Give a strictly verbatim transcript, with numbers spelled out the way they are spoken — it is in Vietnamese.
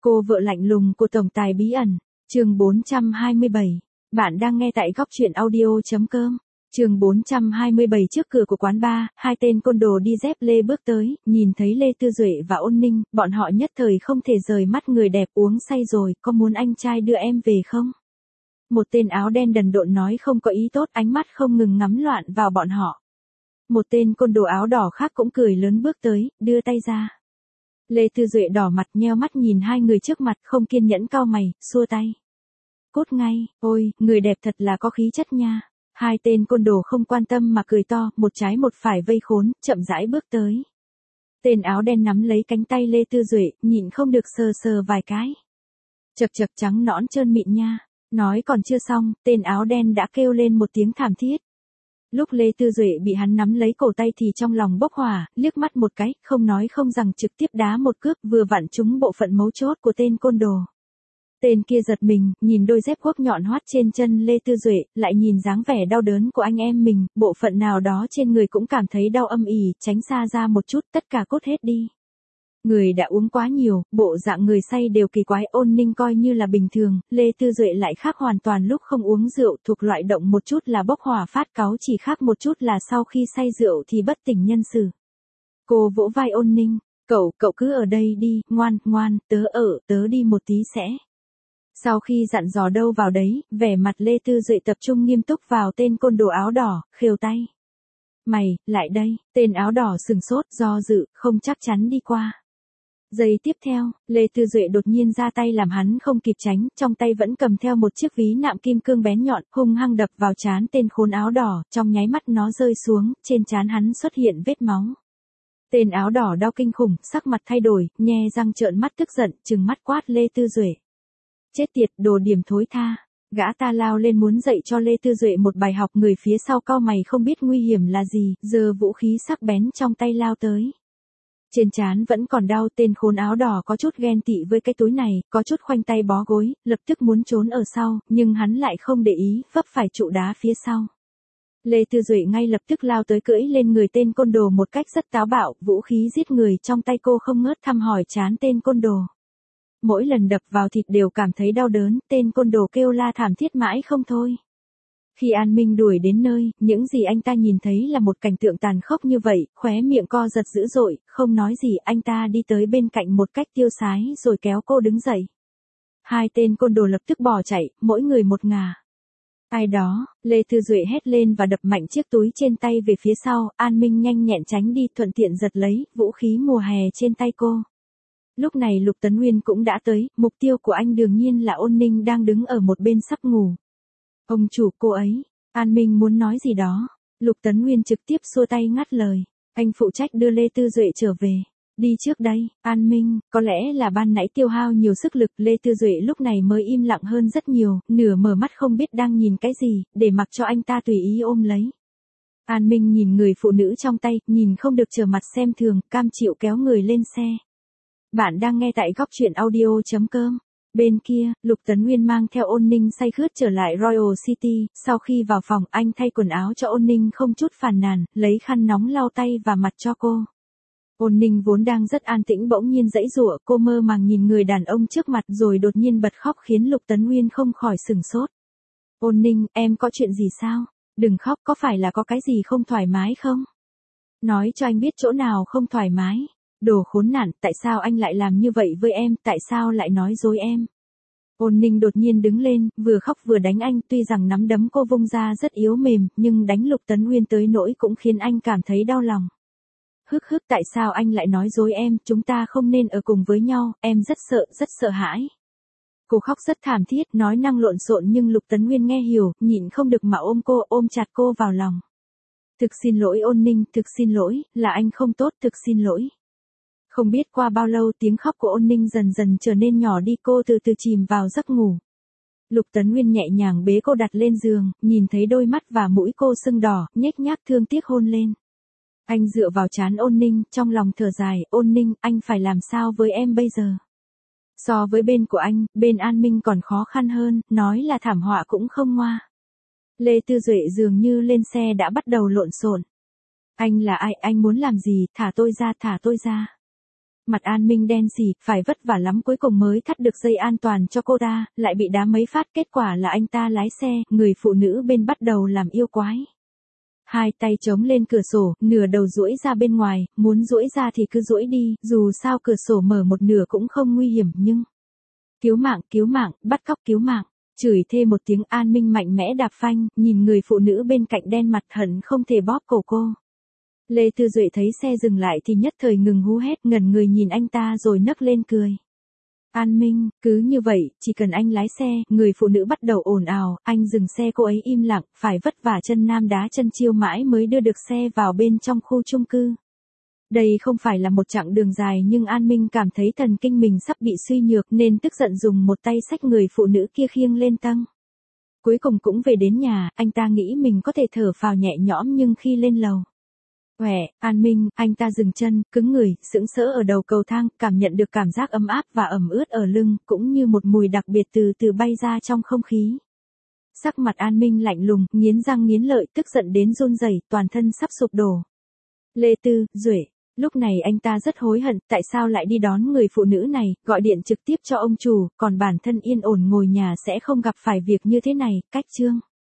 Cô vợ lạnh lùng của tổng tài bí ẩn, chương bốn trăm hai mươi bảy. Bạn đang nghe tại góc truyện audio.com. Chương bốn trăm hai mươi bảy. Trước cửa của quán bar, hai tên côn đồ đi dép lê bước tới, nhìn thấy Lê Tư Duệ và Ôn Ninh, bọn họ nhất thời không thể rời mắt người đẹp. Uống say rồi, có muốn anh trai đưa em về không? Một tên áo đen đần độn nói không có ý tốt, ánh mắt không ngừng ngắm loạn vào bọn họ. Một tên côn đồ áo đỏ khác cũng cười lớn bước tới, đưa tay ra. Lê Tư Duệ đỏ mặt nheo mắt nhìn hai người trước mặt, không kiên nhẫn cau mày, xua tay. Cút ngay, ôi, người đẹp thật là có khí chất nha. Hai tên côn đồ không quan tâm mà cười to, một trái một phải vây khốn, chậm rãi bước tới. Tên áo đen nắm lấy cánh tay Lê Tư Duệ, nhịn không được sờ sờ vài cái. Chật chật trắng nõn trơn mịn nha. Nói còn chưa xong, tên áo đen đã kêu lên một tiếng thảm thiết. Lúc Lê Tư Duệ bị hắn nắm lấy cổ tay thì trong lòng bốc hỏa, liếc mắt một cái, không nói không rằng trực tiếp đá một cước vừa vặn trúng bộ phận mấu chốt của tên côn đồ. Tên kia giật mình, nhìn đôi dép guốc nhọn hoắt trên chân Lê Tư Duệ, lại nhìn dáng vẻ đau đớn của anh em mình, bộ phận nào đó trên người cũng cảm thấy đau âm ỉ, tránh xa ra một chút, tất cả cút hết đi. Người đã uống quá nhiều, bộ dạng người say đều kỳ quái. Ôn Ninh coi như là bình thường, Lê Tư Duệ lại khác hoàn toàn. Lúc không uống rượu thuộc loại động một chút là bốc hỏa phát cáu, chỉ khác một chút là sau khi say rượu thì bất tỉnh nhân sự. Cô vỗ vai Ôn Ninh, cậu, cậu cứ ở đây đi, ngoan, ngoan, tớ ở, tớ đi một tí sẽ. Sau khi dặn dò đâu vào đấy, vẻ mặt Lê Tư Duệ tập trung nghiêm túc vào tên côn đồ áo đỏ, khều tay. Mày, lại đây, tên áo đỏ sừng sốt, do dự, không chắc chắn đi qua. Giây tiếp theo, Lê Tư Duệ đột nhiên ra tay làm hắn không kịp tránh, trong tay vẫn cầm theo một chiếc ví nạm kim cương bén nhọn, hung hăng đập vào trán tên khốn áo đỏ, trong nháy mắt nó rơi xuống, trên trán hắn xuất hiện vết máu. Tên áo đỏ đau kinh khủng, sắc mặt thay đổi, nhe răng trợn mắt tức giận, trừng mắt quát Lê Tư Duệ. Chết tiệt, đồ điểm thối tha. Gã ta lao lên muốn dạy cho Lê Tư Duệ một bài học, người phía sau cau mày không biết nguy hiểm là gì, giơ vũ khí sắc bén trong tay lao tới. Trên trán vẫn còn đau, tên khốn áo đỏ có chút ghen tị với cái túi này, có chút khoanh tay bó gối, lập tức muốn trốn ở sau, nhưng hắn lại không để ý, vấp phải trụ đá phía sau. Lê Tư Duệ ngay lập tức lao tới cưỡi lên người tên côn đồ một cách rất táo bạo, vũ khí giết người trong tay cô không ngớt thăm hỏi trán tên côn đồ. Mỗi lần đập vào thịt đều cảm thấy đau đớn, tên côn đồ kêu la thảm thiết mãi không thôi. Khi An Minh đuổi đến nơi, những gì anh ta nhìn thấy là một cảnh tượng tàn khốc như vậy, khóe miệng co giật dữ dội, không nói gì, anh ta đi tới bên cạnh một cách tiêu sái rồi kéo cô đứng dậy. Hai tên côn đồ lập tức bỏ chạy, mỗi người một ngả. Ai đó, Lê Tư Duệ hét lên và đập mạnh chiếc túi trên tay về phía sau, An Minh nhanh nhẹn tránh đi, thuận tiện giật lấy vũ khí mùa hè trên tay cô. Lúc này Lục Tấn Nguyên cũng đã tới, mục tiêu của anh đương nhiên là Ôn Ninh đang đứng ở một bên sắp ngủ. Ông chủ, cô ấy. An Minh muốn nói gì đó. Lục Tấn Nguyên trực tiếp xua tay ngắt lời. Anh phụ trách đưa Lê Tư Duệ trở về. Đi trước đây, An Minh, có lẽ là ban nãy tiêu hao nhiều sức lực, Lê Tư Duệ lúc này mới im lặng hơn rất nhiều, nửa mở mắt không biết đang nhìn cái gì, để mặc cho anh ta tùy ý ôm lấy. An Minh nhìn người phụ nữ trong tay, nhìn không được trở mặt xem thường, cam chịu kéo người lên xe. Bạn đang nghe tại góc truyện audio.com. Bên kia, Lục Tấn Nguyên mang theo Ôn Ninh say khướt trở lại Royal City, sau khi vào phòng anh thay quần áo cho Ôn Ninh không chút phàn nàn, lấy khăn nóng lau tay và mặt cho cô. Ôn Ninh vốn đang rất an tĩnh bỗng nhiên giãy giụa, cô mơ màng nhìn người đàn ông trước mặt rồi đột nhiên bật khóc khiến Lục Tấn Nguyên không khỏi sửng sốt. Ôn Ninh, em có chuyện gì sao? Đừng khóc, có phải là có cái gì không thoải mái không? Nói cho anh biết chỗ nào không thoải mái. Đồ khốn nạn, tại sao anh lại làm như vậy với em, tại sao lại nói dối em? Ôn Ninh đột nhiên đứng lên, vừa khóc vừa đánh anh, tuy rằng nắm đấm cô vung ra rất yếu mềm, nhưng đánh Lục Tấn Nguyên tới nỗi cũng khiến anh cảm thấy đau lòng. Hức hức, tại sao anh lại nói dối em, chúng ta không nên ở cùng với nhau, em rất sợ, rất sợ hãi. Cô khóc rất thảm thiết, nói năng lộn xộn nhưng Lục Tấn Nguyên nghe hiểu, nhịn không được mà ôm cô, ôm chặt cô vào lòng. Thực xin lỗi Ôn Ninh, thực xin lỗi, là anh không tốt, thực xin lỗi. Không biết qua bao lâu tiếng khóc của Ôn Ninh dần dần trở nên nhỏ đi, cô từ từ chìm vào giấc ngủ. Lục Tấn Nguyên nhẹ nhàng bế cô đặt lên giường, nhìn thấy đôi mắt và mũi cô sưng đỏ, nhếch nhác thương tiếc hôn lên. Anh dựa vào trán Ôn Ninh, trong lòng thở dài, Ôn Ninh, anh phải làm sao với em bây giờ? So với bên của anh, bên An Minh còn khó khăn hơn, nói là thảm họa cũng không ngoa. Lê Tư Duệ dường như lên xe đã bắt đầu lộn xộn. Anh là ai, anh muốn làm gì, thả tôi ra, thả tôi ra. Mặt An Minh đen xì, phải vất vả lắm cuối cùng mới thắt được dây an toàn cho cô ta, lại bị đá mấy phát, kết quả là anh ta lái xe, người phụ nữ bên bắt đầu làm yêu quái. Hai tay chống lên cửa sổ, nửa đầu duỗi ra bên ngoài, muốn duỗi ra thì cứ duỗi đi, dù sao cửa sổ mở một nửa cũng không nguy hiểm nhưng... Cứu mạng, cứu mạng, bắt cóc cứu mạng. Chửi thê một tiếng, An Minh mạnh mẽ đạp phanh, nhìn người phụ nữ bên cạnh đen mặt hận không thể bóp cổ cô. Lê Tư Duệ thấy xe dừng lại thì nhất thời ngừng hú hét, ngẩn người nhìn anh ta rồi nấc lên cười. An Minh, cứ như vậy, chỉ cần anh lái xe, người phụ nữ bắt đầu ồn ào, anh dừng xe, cô ấy im lặng, phải vất vả chân nam đá chân chiêu mãi mới đưa được xe vào bên trong khu chung cư. Đây không phải là một chặng đường dài nhưng An Minh cảm thấy thần kinh mình sắp bị suy nhược nên tức giận dùng một tay xách người phụ nữ kia khiêng lên tầng. Cuối cùng cũng về đến nhà, anh ta nghĩ mình có thể thở phào nhẹ nhõm nhưng khi lên lầu. Uể, An Minh, anh ta dừng chân, cứng người, sững sỡ ở đầu cầu thang, cảm nhận được cảm giác ấm áp và ẩm ướt ở lưng, cũng như một mùi đặc biệt từ từ bay ra trong không khí. Sắc mặt An Minh lạnh lùng, nghiến răng nghiến lợi, tức giận đến run rẩy, toàn thân sắp sụp đổ. Lê Tư Duệ, lúc này anh ta rất hối hận, tại sao lại đi đón người phụ nữ này, gọi điện trực tiếp cho ông chủ, còn bản thân yên ổn ngồi nhà sẽ không gặp phải việc như thế này, cách chương.